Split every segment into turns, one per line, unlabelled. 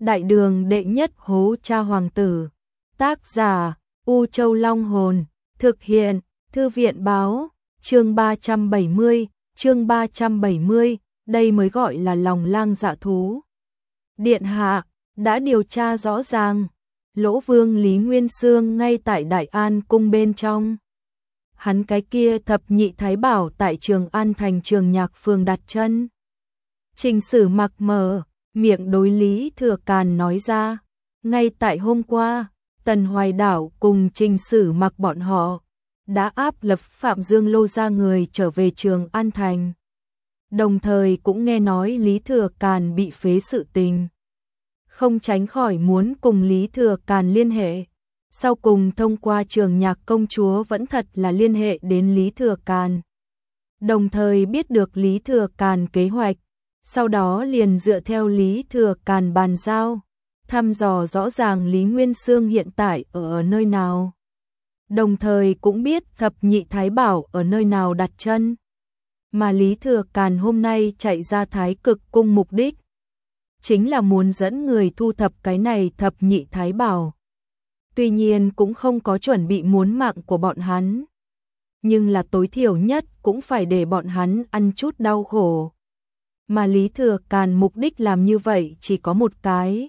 Đại đường đệ nhất hố cha hoàng tử. Tác giả U Châu Long Hồn. Thực hiện Thư viện báo. Chương 370, đây mới gọi là lòng lang dạ thú. Điện hạ đã điều tra rõ ràng, Lỗ Vương Lý Nguyên Xương ngay tại Đại An cung bên trong. Hắn cái kia thập nhị thái bảo tại Trường An thành Trường Nhạc phường đặt chân. Trình Sử Mặc mở miệng đối Lý Thừa Càn nói ra, ngay tại hôm qua, Tần Hoài Đảo cùng Trình Sử Mặc bọn họ đã áp lập Phạm Dương Lô ra người trở về Trường An thành. Đồng thời cũng nghe nói Lý Thừa Càn bị phế sự tình, không tránh khỏi muốn cùng Lý Thừa Càn liên hệ. Sau cùng thông qua Trường Nhạc công chúa vẫn thật là liên hệ đến Lý Thừa Càn. Đồng thời biết được Lý Thừa Càn kế hoạch, sau đó liền dựa theo Lý Thừa Càn bàn giao, thăm dò rõ ràng Lý Nguyên Xương hiện tại ở nơi nào. Đồng thời cũng biết thập nhị thái bảo ở nơi nào đặt chân. Mà Lý Thừa Càn hôm nay chạy ra Thái Cực cung mục đích chính là muốn dẫn người thu thập cái này thập nhị thái bảo. Tuy nhiên cũng không có chuẩn bị muốn mạng của bọn hắn, nhưng là tối thiểu nhất cũng phải để bọn hắn ăn chút đau khổ. Mà Lý Thừa Càn mục đích làm như vậy chỉ có một cái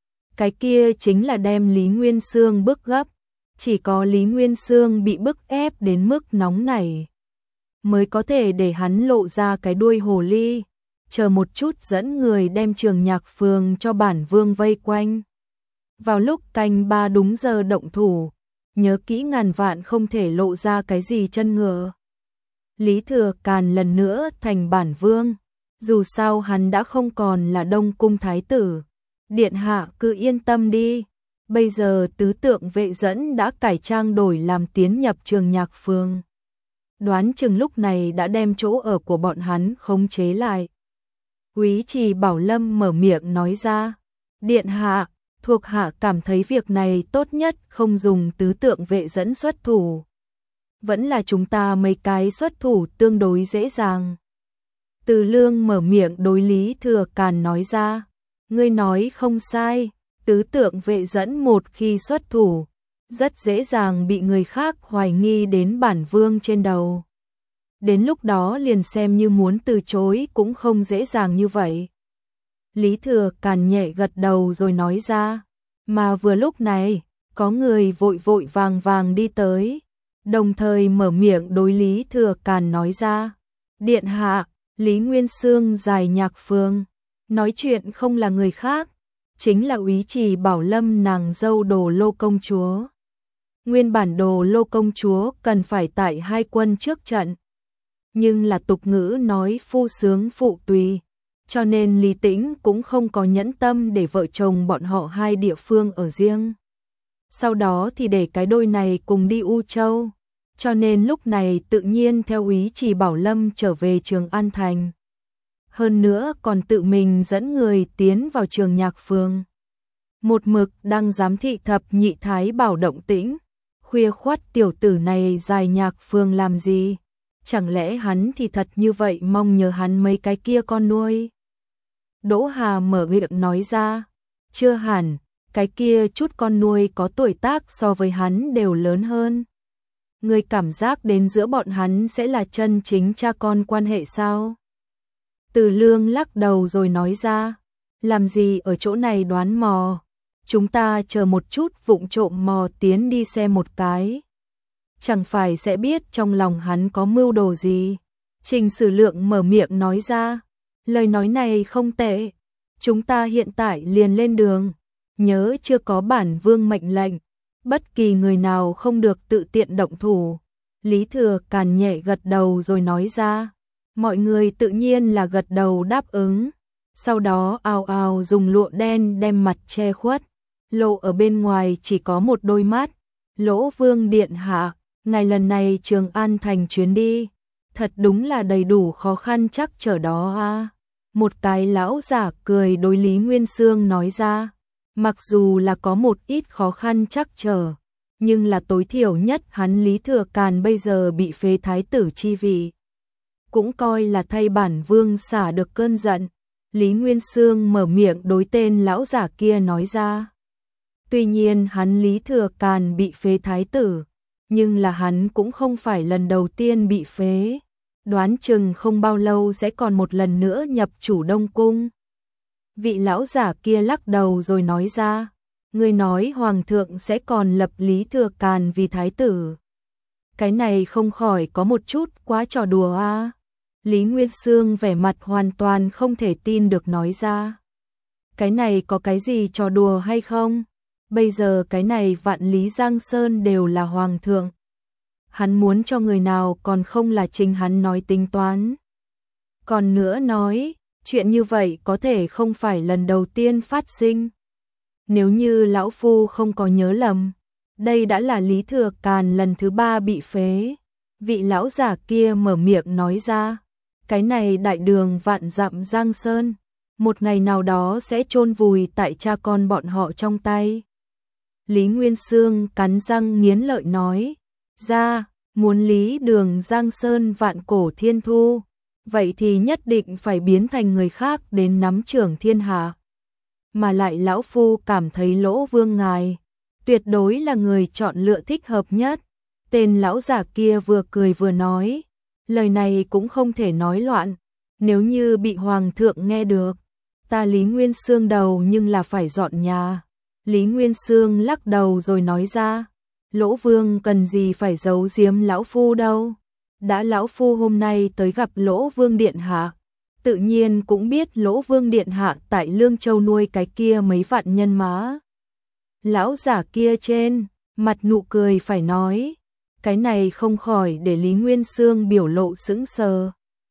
kia chính là đem Lý Nguyên Xương bức gấp. Chỉ có Lý Nguyên Xương bị bức ép đến mức nóng nảy mới có thể để hắn lộ ra cái đuôi hồ ly, chờ một chút dẫn người đem Trường Nhạc phường cho bản vương vây quanh. Vào lúc canh 3 đúng giờ động thủ, nhớ kỹ ngàn vạn không thể lộ ra cái gì chân ngựa. Lý Thừa Càn lần nữa thành bản vương, dù sao hắn đã không còn là Đông cung thái tử. Điện hạ cứ yên tâm đi, bây giờ tứ tượng vệ dẫn đã cải trang đổi làm tiến nhập Trường Nhạc phường. Đoán chừng lúc này đã đem chỗ ở của bọn hắn khống chế lại. Úy Trì Bảo Lâm mở miệng nói ra, điện hạ, thuộc hạ cảm thấy việc này tốt nhất không dùng tứ tượng vệ dẫn xuất thủ. Vẫn là chúng ta mấy cái xuất thủ tương đối dễ dàng. Từ Lương mở miệng đối Lý Thừa Càn nói ra, ngươi nói không sai, tứ tượng vệ dẫn một khi xuất thủ, rất dễ dàng bị người khác hoài nghi đến bản vương trên đầu. Đến lúc đó liền xem như muốn từ chối cũng không dễ dàng như vậy. Lý Thừa Càn nhẹ gật đầu rồi nói ra, mà vừa lúc này, có người vội vội vàng vàng đi tới, đồng thời mở miệng đối Lý Thừa Càn nói ra, điện hạ, Lý Nguyên Xương Giải Nhạc phường, nói chuyện không là người khác, chính là Úy Trì Bảo Lâm nàng dâu Đồ Lô công chúa. Nguyên bản Đồ Lô công chúa cần phải tại hai quân trước trận, nhưng là tục ngữ nói phu sướng phụ tùy, cho nên Lý Tĩnh cũng không có nhẫn tâm để vợ chồng bọn họ hai địa phương ở riêng. Sau đó thì để cái đôi này cùng đi U Châu, cho nên lúc này tự nhiên theo Úy Trì Bảo Lâm trở về Trường An thành. Hơn nữa còn tự mình dẫn người tiến vào Trường Nhạc phường. Một mực đang giám thị thập nhị thái bảo động tĩnh. Khuya khoắt tiểu tử này Giải Nhạc phường làm gì? Chẳng lẽ hắn thì thật như vậy mong nhờ hắn mấy cái kia con nuôi? Đỗ Hà mở miệng nói ra, chưa hẳn, cái kia chút con nuôi có tuổi tác so với hắn đều lớn hơn. Người cảm giác đến giữa bọn hắn sẽ là chân chính cha con quan hệ sao? Từ Lương lắc đầu rồi nói ra, làm gì ở chỗ này đoán mò, chúng ta chờ một chút vụng trộm mò tiến đi xem một cái. Chẳng phải sẽ biết trong lòng hắn có mưu đồ gì. Trình Sử Lượng mở miệng nói ra, lời nói này không tệ, chúng ta hiện tại liền lên đường, nhớ chưa có bản vương mệnh lệnh, bất kỳ người nào không được tự tiện động thủ. Lý Thừa Càn nhẹ gật đầu rồi nói ra, mọi người tự nhiên là gật đầu đáp ứng, sau đó ào ào dùng lụa đen đem mặt che khuất, lộ ở bên ngoài chỉ có một đôi mắt. Lỗ Vương điện hạ, ngài lần này Trường An thành chuyến đi, thật đúng là đầy đủ khó khăn chắc trở đó a. Một cái lão giả cười đối Lý Nguyên Xương nói ra, mặc dù là có một ít khó khăn chắc trở, nhưng là tối thiểu nhất hắn Lý Thừa Càn bây giờ bị phế thái tử chi vị, cũng coi là thay bản vương xả được cơn giận. Lý Nguyên Xương mở miệng đối tên lão giả kia nói ra. Tuy nhiên hắn Lý Thừa Càn bị phế thái tử, nhưng là hắn cũng không phải lần đầu tiên bị phế. Đoán chừng không bao lâu sẽ còn một lần nữa nhập chủ Đông Cung. Vị lão giả kia lắc đầu rồi nói ra, ngươi nói hoàng thượng sẽ còn lập Lý Thừa Càn vì thái tử. Cái này không khỏi có một chút quá trò đùa a. Lý Nguyên Xương vẻ mặt hoàn toàn không thể tin được nói ra. Cái này có cái gì trò đùa hay không? Bây giờ cái này vạn lý Giang Sơn đều là hoàng thượng. Hắn muốn cho người nào còn không là chính hắn nói tính toán. Còn nữa nói, chuyện như vậy có thể không phải lần đầu tiên phát sinh. Nếu như lão phu không có nhớ lầm, đây đã là Lý Thừa Càn lần thứ 3 bị phế. Vị lão giả kia mở miệng nói ra, cái này đại đường vạn dặm Giang Sơn, một ngày nào đó sẽ chôn vùi tại cha con bọn họ trong tay. Lý Nguyên Xương cắn răng nghiến lợi nói, ra, muốn lý đường Giang Sơn vạn cổ thiên thu, vậy thì nhất định phải biến thành người khác đến nắm trưởng thiên hạ. Mà lại lão phu cảm thấy Lỗ Vương ngài tuyệt đối là người chọn lựa thích hợp nhất. Tên lão giả kia vừa cười vừa nói, lời này cũng không thể nói loạn, nếu như bị hoàng thượng nghe được, ta Lý Nguyên Xương đầu nhưng là phải dọn nhà. Lý Nguyên Xương lắc đầu rồi nói ra, Lỗ Vương cần gì phải giấu giếm lão phu đâu. Đã lão phu hôm nay tới gặp Lỗ Vương điện hạ, tự nhiên cũng biết Lỗ Vương điện hạ tại Lương Châu nuôi cái kia mấy vạn nhân mã. Lão giả kia trên mặt nụ cười phải nói, cái này không khỏi để Lý Nguyên Xương biểu lộ sững sờ.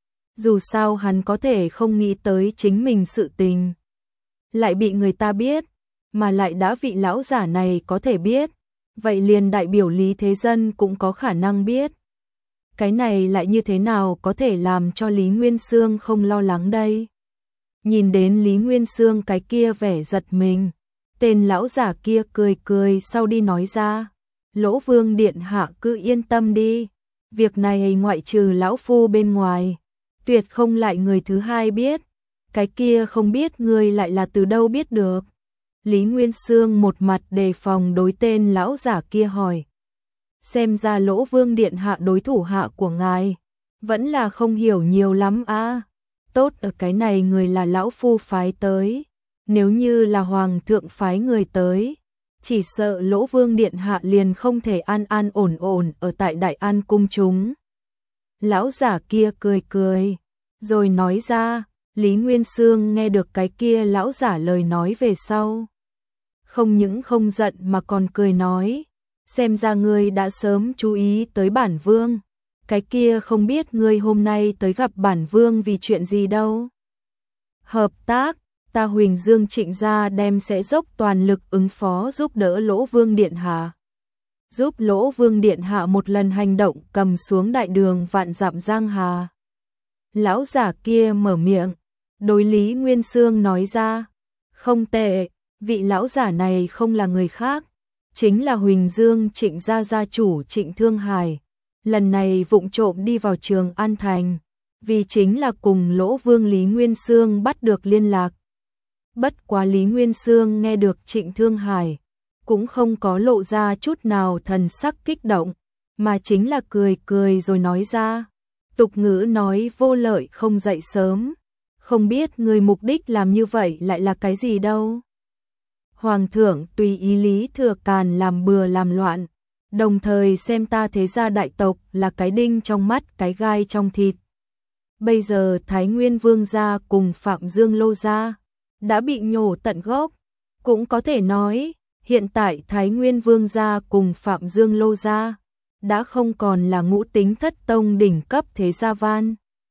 Dù sao hắn có thể không nghĩ tới chính mình sự tình lại bị người ta biết, mà lại đã vị lão giả này có thể biết, vậy liền đại biểu Lý Thế Dân cũng có khả năng biết. Cái này lại như thế nào có thể làm cho Lý Nguyên Xương không lo lắng đây? Nhìn đến Lý Nguyên Xương cái kia vẻ giật mình, tên lão giả kia cười cười sau đi nói ra, Lỗ Vương điện hạ cứ yên tâm đi, việc này ngoại trừ lão phu bên ngoài, tuyệt không lại người thứ hai biết, cái kia không biết ngươi lại là từ đâu biết được. Lý Nguyên Xương một mặt đề phòng đối tên lão giả kia hỏi, xem ra Lỗ Vương điện hạ đối thủ hạ của ngài vẫn là không hiểu nhiều lắm a. Tốt, ở cái này người là lão phu phái tới, nếu như là hoàng thượng phái người tới, chỉ sợ Lỗ Vương điện hạ liền không thể an an ổn ổn ở tại Đại An cung chúng. Lão giả kia cười cười, rồi nói ra, Lý Nguyên Xương nghe được cái kia lão giả lời nói về sau, không những không giận mà còn cười nói, xem ra ngươi đã sớm chú ý tới bản vương, cái kia không biết ngươi hôm nay tới gặp bản vương vì chuyện gì đâu. Hợp tác, ta Huỳnh Dương Trịnh gia đem sẽ dốc toàn lực ứng phó giúp đỡ Lỗ Vương điện hạ. Giúp Lỗ Vương điện hạ một lần hành động cầm xuống đại đường vạn dặm Giang Hà. Lão giả kia mở miệng, đối Lý Nguyên Xương nói ra, không tệ, vị lão giả này không là người khác, chính là Huỳnh Dương Trịnh gia gia chủ Trịnh Thương Hải, lần này vụng trộm đi vào Trường An Thành, vì chính là cùng Lỗ Vương Lý Nguyên Xương bắt được liên lạc. Bất quá Lý Nguyên Xương nghe được Trịnh Thương Hải, cũng không có lộ ra chút nào thần sắc kích động, mà chính là cười cười rồi nói ra, tục ngữ nói vô lợi không dậy sớm, không biết người mục đích làm như vậy lại là cái gì đâu. Hoàng thượng tùy ý Lý Thừa Càn làm bừa làm loạn, đồng thời xem ta thế gia đại tộc là cái đinh trong mắt cái gai trong thịt. Bây giờ Thái Nguyên Vương gia cùng Phạm Dương Lô gia đã bị nhổ tận gốc, cũng có thể nói, hiện tại Thái Nguyên Vương gia cùng Phạm Dương Lô gia đã không còn là ngũ tính thất tông đỉnh cấp thế gia van,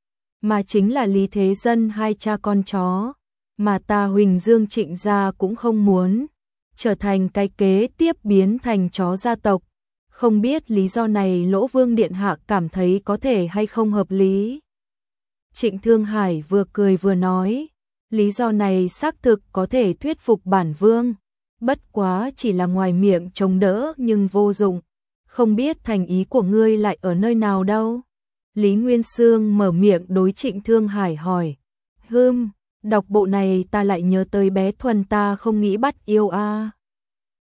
mà chính là Lý Thế Dân hai cha con chó, mà ta Huỳnh Dương Trịnh gia cũng không muốn trở thành cái kế tiếp biến thành chó gia tộc. Không biết lý do này Lỗ Vương điện hạ cảm thấy có thể hay không hợp lý. Trịnh Thương Hải vừa cười vừa nói, lý do này xác thực có thể thuyết phục bản vương, bất quá chỉ là ngoài miệng chống đỡ nhưng vô dụng, không biết thành ý của ngươi lại ở nơi nào đâu. Lý Nguyên Xương mở miệng đối Trịnh Thương Hải hỏi, Đọc bộ này ta lại nhớ tới bé Thuần, ta không nghĩ bắt yêu a.